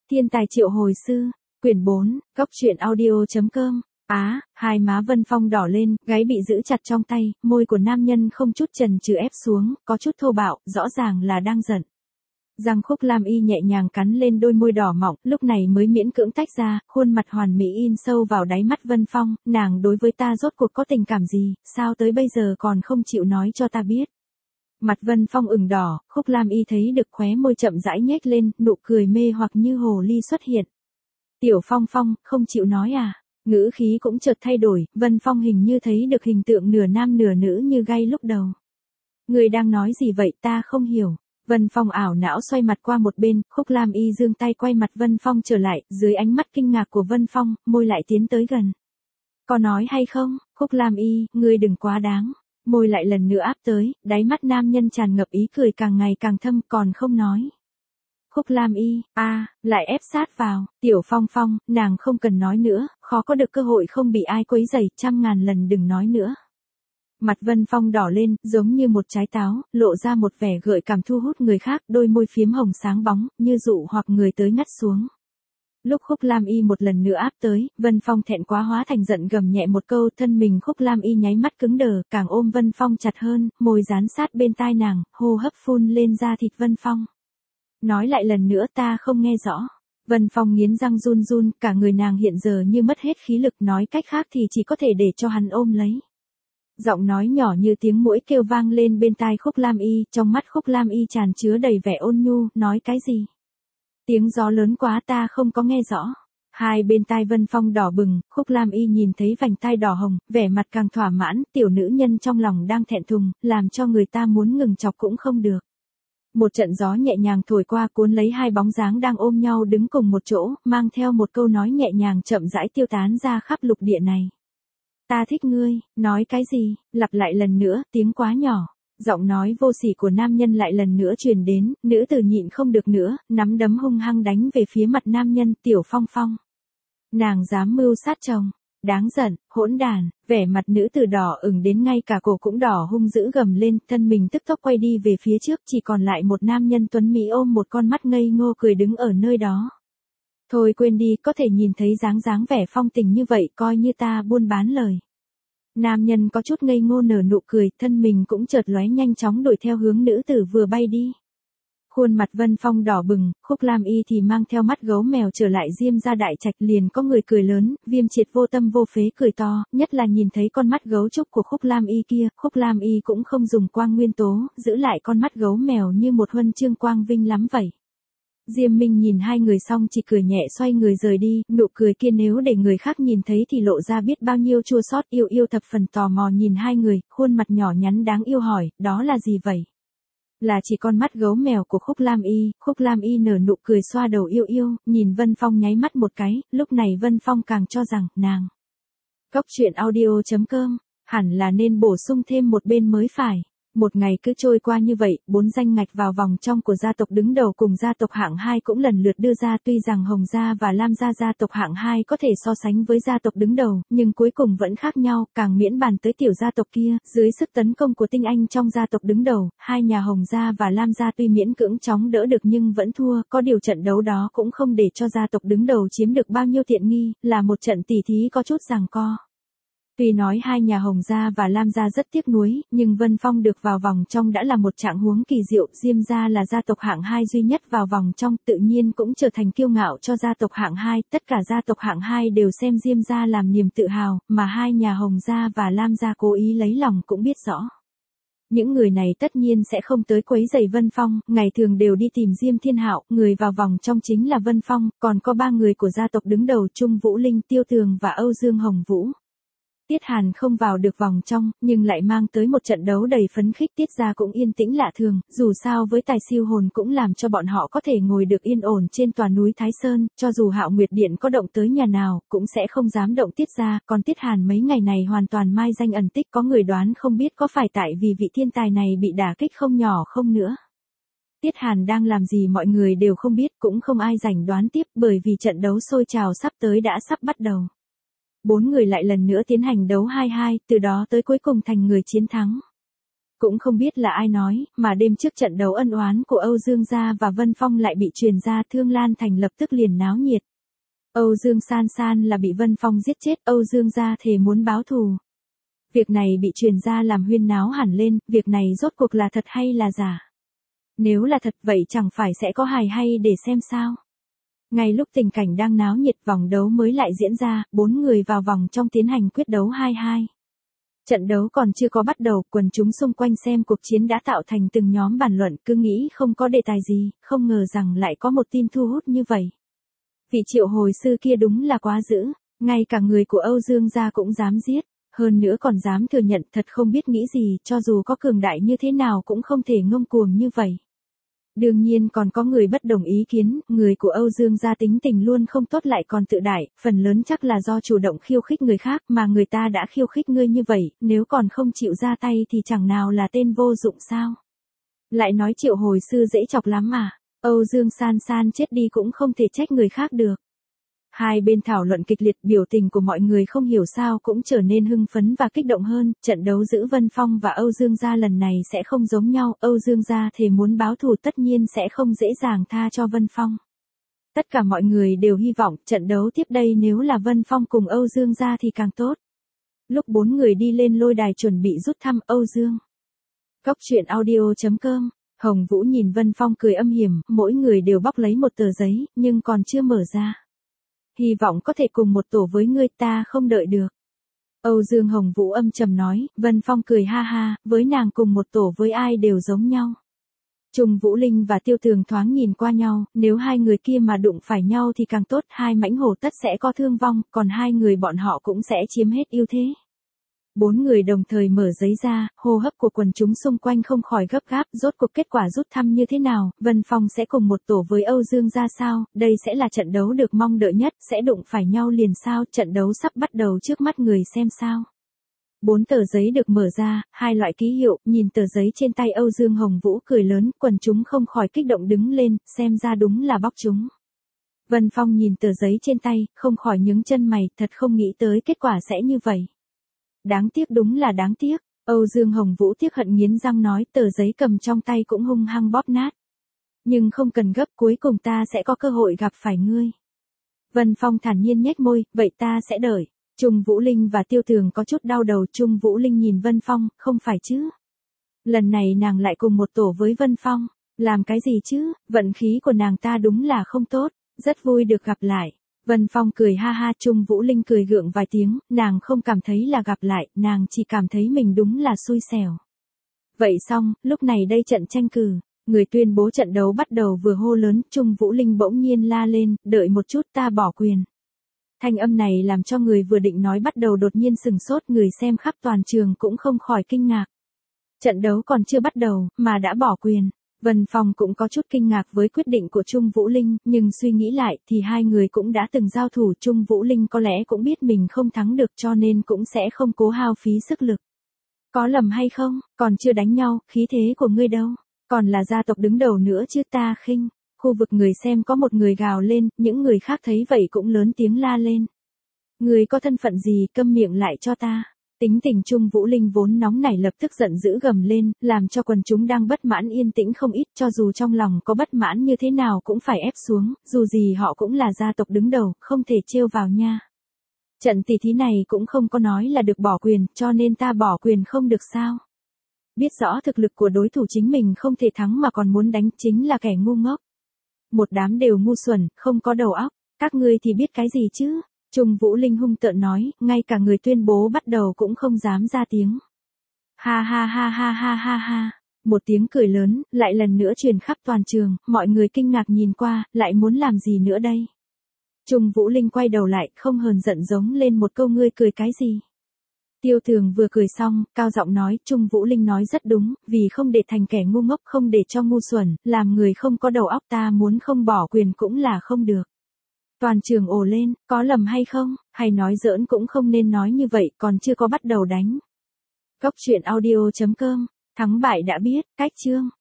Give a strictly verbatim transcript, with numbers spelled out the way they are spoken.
Thiên tài triệu hồi sư, quyển bốn, góc truyện audio.com. Á, hai má Vân Phong đỏ lên, gáy bị giữ chặt trong tay, môi của nam nhân không chút chần chừ ép xuống, có chút thô bạo, rõ ràng là đang giận. Răng Khúc Lam Y nhẹ nhàng cắn lên đôi môi đỏ mọng, lúc này mới miễn cưỡng tách ra, khuôn mặt hoàn mỹ in sâu vào đáy mắt Vân Phong, nàng đối với ta rốt cuộc có tình cảm gì, sao tới bây giờ còn không chịu nói cho ta biết. Mặt Vân Phong ửng đỏ, Khúc Lam Y thấy được khóe môi chậm rãi nhếch lên, nụ cười mê hoặc như hồ ly xuất hiện. Tiểu Phong Phong, không chịu nói à? Ngữ khí cũng chợt thay đổi, Vân Phong hình như thấy được hình tượng nửa nam nửa nữ như gay lúc đầu. Người đang nói gì vậy, ta không hiểu. Vân Phong ảo não xoay mặt qua một bên, Khúc Lam Y giương tay quay mặt Vân Phong trở lại, dưới ánh mắt kinh ngạc của Vân Phong, môi lại tiến tới gần. Có nói hay không, Khúc Lam Y, ngươi đừng quá đáng. Môi lại lần nữa áp tới, đáy mắt nam nhân tràn ngập ý cười càng ngày càng thâm, còn không nói. Khúc Lam Y, a, à, lại ép sát vào, Tiểu Phong Phong, nàng không cần nói nữa, khó có được cơ hội không bị ai quấy rầy, trăm ngàn lần đừng nói nữa. Mặt Vân Phong đỏ lên, giống như một trái táo, lộ ra một vẻ gợi cảm thu hút người khác, đôi môi phiếm hồng sáng bóng, như dụ hoặc người tới ngắt xuống. Lúc Khúc Lam Y một lần nữa áp tới, Vân Phong thẹn quá hóa thành giận gầm nhẹ một câu, thân mình Khúc Lam Y nháy mắt cứng đờ, càng ôm Vân Phong chặt hơn, môi dán sát bên tai nàng, hô hấp phun lên da thịt Vân Phong. Nói lại lần nữa, ta không nghe rõ. Vân Phong nghiến răng run run, cả người nàng hiện giờ như mất hết khí lực, nói cách khác thì chỉ có thể để cho hắn ôm lấy. Giọng nói nhỏ như tiếng muỗi kêu vang lên bên tai Khúc Lam Y, trong mắt Khúc Lam Y tràn chứa đầy vẻ ôn nhu, nói cái gì? Tiếng gió lớn quá, ta không có nghe rõ. Hai bên tai Vân Phong đỏ bừng, Khúc Lam Y nhìn thấy vành tai đỏ hồng, vẻ mặt càng thỏa mãn, tiểu nữ nhân trong lòng đang thẹn thùng, làm cho người ta muốn ngừng chọc cũng không được. Một trận gió nhẹ nhàng thổi qua cuốn lấy hai bóng dáng đang ôm nhau đứng cùng một chỗ, mang theo một câu nói nhẹ nhàng chậm rãi tiêu tán ra khắp lục địa này. Ta thích ngươi, nói cái gì, lặp lại lần nữa, tiếng quá nhỏ. Giọng nói vô sỉ của nam nhân lại lần nữa truyền đến, nữ tử nhịn không được nữa, nắm đấm hung hăng đánh về phía mặt nam nhân, Tiểu Phong Phong. Nàng dám mưu sát chồng, đáng giận, hỗn đàn, vẻ mặt nữ tử đỏ ửng đến ngay cả cổ cũng đỏ hung dữ gầm lên, thân mình tức tốc quay đi về phía trước, chỉ còn lại một nam nhân tuấn mỹ ôm một con mắt ngây ngô cười đứng ở nơi đó. Thôi quên đi, có thể nhìn thấy dáng dáng vẻ phong tình như vậy, coi như ta buôn bán lời. Nam nhân có chút ngây ngô nở nụ cười, thân mình cũng chợt lóe nhanh chóng đuổi theo hướng nữ tử vừa bay đi. Khuôn mặt Vân Phong đỏ bừng, Khúc Lam Y thì mang theo mắt gấu mèo trở lại Diêm gia đại trạch, liền có người cười lớn, Viêm Triệt vô tâm vô phế cười to, nhất là nhìn thấy con mắt gấu trúc của Khúc Lam Y kia, Khúc Lam Y cũng không dùng quang nguyên tố, giữ lại con mắt gấu mèo như một huân chương quang vinh lắm vậy. Diêm Minh nhìn hai người xong chỉ cười nhẹ xoay người rời đi, nụ cười kia nếu để người khác nhìn thấy thì lộ ra biết bao nhiêu chua xót, yêu yêu thập phần tò mò nhìn hai người, khuôn mặt nhỏ nhắn đáng yêu hỏi, đó là gì vậy? Là chỉ con mắt gấu mèo của Khúc Lam Y, Khúc Lam Y nở nụ cười xoa đầu yêu yêu, nhìn Vân Phong nháy mắt một cái, lúc này Vân Phong càng cho rằng, nàng. Góc truyện audio.com, hẳn là nên bổ sung thêm một bên mới phải. Một ngày cứ trôi qua như vậy, bốn danh ngạch vào vòng trong của gia tộc đứng đầu cùng gia tộc hạng hai cũng lần lượt đưa ra, tuy rằng Hồng gia và Lam gia gia tộc hạng hai có thể so sánh với gia tộc đứng đầu, nhưng cuối cùng vẫn khác nhau, càng miễn bàn tới tiểu gia tộc kia, dưới sức tấn công của tinh anh trong gia tộc đứng đầu, hai nhà Hồng gia và Lam gia tuy miễn cưỡng chống đỡ được nhưng vẫn thua, có điều trận đấu đó cũng không để cho gia tộc đứng đầu chiếm được bao nhiêu tiện nghi, là một trận tỉ thí có chút giằng co. Tuy nói hai nhà Hồng gia và Lam gia rất tiếc nuối, nhưng Vân Phong được vào vòng trong đã là một trạng huống kỳ diệu, Diêm gia là gia tộc hạng hai duy nhất vào vòng trong, tự nhiên cũng trở thành kiêu ngạo cho gia tộc hạng hai, tất cả gia tộc hạng hai đều xem Diêm gia làm niềm tự hào, mà hai nhà Hồng gia và Lam gia cố ý lấy lòng cũng biết rõ. Những người này tất nhiên sẽ không tới quấy rầy Vân Phong, ngày thường đều đi tìm Diêm Thiên Hạo, người vào vòng trong chính là Vân Phong, còn có ba người của gia tộc đứng đầu Trung Vũ Linh, Tiêu Tường và Âu Dương Hồng Vũ. Tiết Hàn không vào được vòng trong, nhưng lại mang tới một trận đấu đầy phấn khích, Tiết gia cũng yên tĩnh lạ thường, dù sao với tài siêu hồn cũng làm cho bọn họ có thể ngồi được yên ổn trên tòa núi Thái Sơn, cho dù Hạo Nguyệt Điện có động tới nhà nào, cũng sẽ không dám động Tiết gia, còn Tiết Hàn mấy ngày này hoàn toàn mai danh ẩn tích, có người đoán không biết có phải tại vì vị thiên tài này bị đả kích không nhỏ không nữa. Tiết Hàn đang làm gì mọi người đều không biết, cũng không ai rảnh đoán tiếp, bởi vì trận đấu sôi trào sắp tới đã sắp bắt đầu. Bốn người lại lần nữa tiến hành đấu hai hai, từ đó tới cuối cùng thành người chiến thắng. Cũng không biết là ai nói, mà đêm trước trận đấu ân oán của Âu Dương Gia và Vân Phong lại bị truyền ra, Thương Lan Thành lập tức liền náo nhiệt. Âu Dương San San là bị Vân Phong giết chết, Âu Dương Gia thề muốn báo thù. Việc này bị truyền ra làm huyên náo hẳn lên, việc này rốt cuộc là thật hay là giả? Nếu là thật vậy chẳng phải sẽ có hài hay để xem sao? Ngay lúc tình cảnh đang náo nhiệt, vòng đấu mới lại diễn ra, bốn người vào vòng trong tiến hành quyết đấu hai hai. Trận đấu còn chưa có bắt đầu, quần chúng xung quanh xem cuộc chiến đã tạo thành từng nhóm bàn luận, cứ nghĩ không có đề tài gì, không ngờ rằng lại có một tin thu hút như vậy. Vị triệu hồi sư kia đúng là quá dữ, ngay cả người của Âu Dương gia cũng dám giết, hơn nữa còn dám thừa nhận, thật không biết nghĩ gì, cho dù có cường đại như thế nào cũng không thể ngông cuồng như vậy. Đương nhiên còn có người bất đồng ý kiến, người của Âu Dương gia tính tình luôn không tốt lại còn tự đại, phần lớn chắc là do chủ động khiêu khích người khác, mà người ta đã khiêu khích ngươi như vậy, nếu còn không chịu ra tay thì chẳng nào là tên vô dụng sao. Lại nói triệu hồi sư dễ chọc lắm mà, Âu Dương San San chết đi cũng không thể trách người khác được. Hai bên thảo luận kịch liệt, biểu tình của mọi người không hiểu sao cũng trở nên hưng phấn và kích động hơn, trận đấu giữa Vân Phong và Âu Dương gia lần này sẽ không giống nhau, Âu Dương gia thề muốn báo thù tất nhiên sẽ không dễ dàng tha cho Vân Phong. Tất cả mọi người đều hy vọng trận đấu tiếp đây nếu là Vân Phong cùng Âu Dương gia thì càng tốt. Lúc bốn người đi lên lôi đài chuẩn bị rút thăm, Âu Dương. Góc truyện audio chấm com. Hồng Vũ nhìn Vân Phong cười âm hiểm, mỗi người đều bóc lấy một tờ giấy, nhưng còn chưa mở ra. Hy vọng có thể cùng một tổ với ngươi, ta không đợi được. Âu Dương Hồng Vũ âm trầm nói, Vân Phong cười ha ha, với nàng cùng một tổ với ai đều giống nhau. Trung Vũ Linh và Tiêu Tường thoáng nhìn qua nhau, nếu hai người kia mà đụng phải nhau thì càng tốt, hai mãnh hổ tất sẽ có thương vong, còn hai người bọn họ cũng sẽ chiếm hết ưu thế. Bốn người đồng thời mở giấy ra, hô hấp của quần chúng xung quanh không khỏi gấp gáp, rốt cuộc kết quả rút thăm như thế nào, Vân Phong sẽ cùng một tổ với Âu Dương ra sao, đây sẽ là trận đấu được mong đợi nhất, sẽ đụng phải nhau liền sao, trận đấu sắp bắt đầu trước mắt người xem sao. Bốn tờ giấy được mở ra, hai loại ký hiệu, nhìn tờ giấy trên tay Âu Dương Hồng Vũ cười lớn, quần chúng không khỏi kích động đứng lên, xem ra đúng là bóc chúng. Vân Phong nhìn tờ giấy trên tay, không khỏi nhướng chân mày, thật không nghĩ tới kết quả sẽ như vậy. Đáng tiếc, đúng là đáng tiếc, Âu Dương Hồng Vũ tiếc hận nghiến răng nói, tờ giấy cầm trong tay cũng hung hăng bóp nát. Nhưng không cần gấp, cuối cùng ta sẽ có cơ hội gặp phải ngươi. Vân Phong thản nhiên nhếch môi, vậy ta sẽ đợi. Trung Vũ Linh và Tiêu Tường có chút đau đầu, Trung Vũ Linh nhìn Vân Phong, không phải chứ. Lần này nàng lại cùng một tổ với Vân Phong, làm cái gì chứ, vận khí của nàng ta đúng là không tốt, rất vui được gặp lại. Vân Phong cười ha ha, Trung Vũ Linh cười gượng vài tiếng, nàng không cảm thấy là gặp lại, nàng chỉ cảm thấy mình đúng là xui xẻo. Vậy xong, lúc này đây trận tranh cử, người tuyên bố trận đấu bắt đầu vừa hô lớn, Trung Vũ Linh bỗng nhiên la lên, đợi một chút, ta bỏ quyền. Thanh âm này làm cho người vừa định nói bắt đầu đột nhiên sừng sốt, người xem khắp toàn trường cũng không khỏi kinh ngạc. Trận đấu còn chưa bắt đầu, mà đã bỏ quyền. Vân Phong cũng có chút kinh ngạc với quyết định của Trung Vũ Linh, nhưng suy nghĩ lại thì hai người cũng đã từng giao thủ, Trung Vũ Linh có lẽ cũng biết mình không thắng được cho nên cũng sẽ không cố hao phí sức lực. Có lầm hay không, còn chưa đánh nhau, khí thế của ngươi đâu, còn là gia tộc đứng đầu nữa chứ, ta khinh. Khu vực người xem có một người gào lên, những người khác thấy vậy cũng lớn tiếng la lên. Người có thân phận gì, câm miệng lại cho ta. Tính tình Trung Vũ Linh vốn nóng nảy lập tức giận dữ gầm lên, làm cho quần chúng đang bất mãn yên tĩnh không ít, cho dù trong lòng có bất mãn như thế nào cũng phải ép xuống, dù gì họ cũng là gia tộc đứng đầu, không thể trêu vào nha. Trận tỷ thí này cũng không có nói là được bỏ quyền, cho nên ta bỏ quyền không được sao. Biết rõ thực lực của đối thủ chính mình không thể thắng mà còn muốn đánh, chính là kẻ ngu ngốc. Một đám đều ngu xuẩn, không có đầu óc, các ngươi thì biết cái gì chứ? Trung Vũ Linh hung tợn nói, ngay cả người tuyên bố bắt đầu cũng không dám ra tiếng. Ha ha ha ha ha ha ha, một tiếng cười lớn, lại lần nữa truyền khắp toàn trường, mọi người kinh ngạc nhìn qua, lại muốn làm gì nữa đây? Trung Vũ Linh quay đầu lại, không hờn giận giống lên một câu, ngươi cười cái gì? Tiêu Tường vừa cười xong, cao giọng nói, Trung Vũ Linh nói rất đúng, vì không để thành kẻ ngu ngốc, không để cho ngu xuẩn, làm người không có đầu óc, ta muốn không bỏ quyền cũng là không được. Toàn trường ồ lên, có lầm hay không, hay nói giỡn cũng không nên nói như vậy, còn chưa có bắt đầu đánh. Góc truyện audio chấm com, thắng bại đã biết, cách chương.